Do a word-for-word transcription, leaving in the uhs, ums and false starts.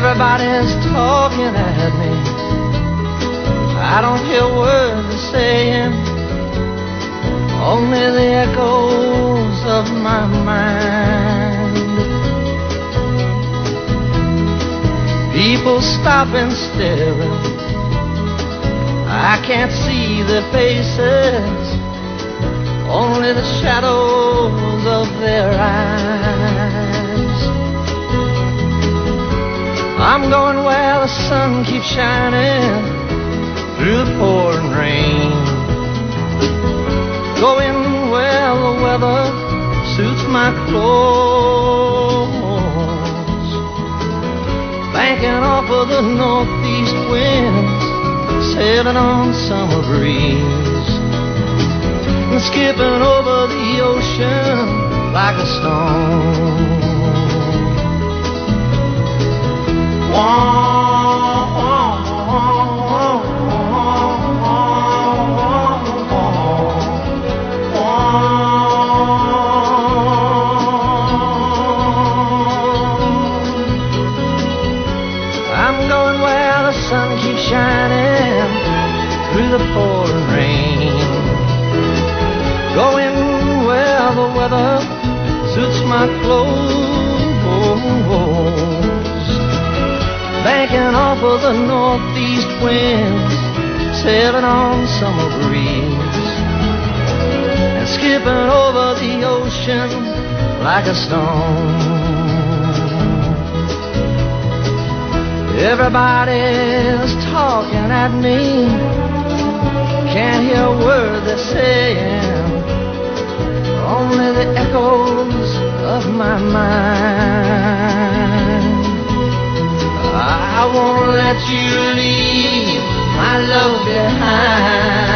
Everybody's talking at me. I don't hear words they're saying, only the echoes of my mind. People stop and staring, I can't see their faces, only the shadows of their eyes. I'm going where the sun keeps shining through the pouring rain, going where the weather suits my clothes, banking off of the northeast winds, sailing on summer breeze, and skipping over the ocean like a stone. I'm going where the sun keeps shining through the pouring rain, going where the weather suits my clothes, banking off of the northeast winds, sailing on summer breeze, and skipping over the ocean like a stone. Everybody's talking at me, can't hear a word they're saying, only the echoes of my mind. I won't let you leave my love behind.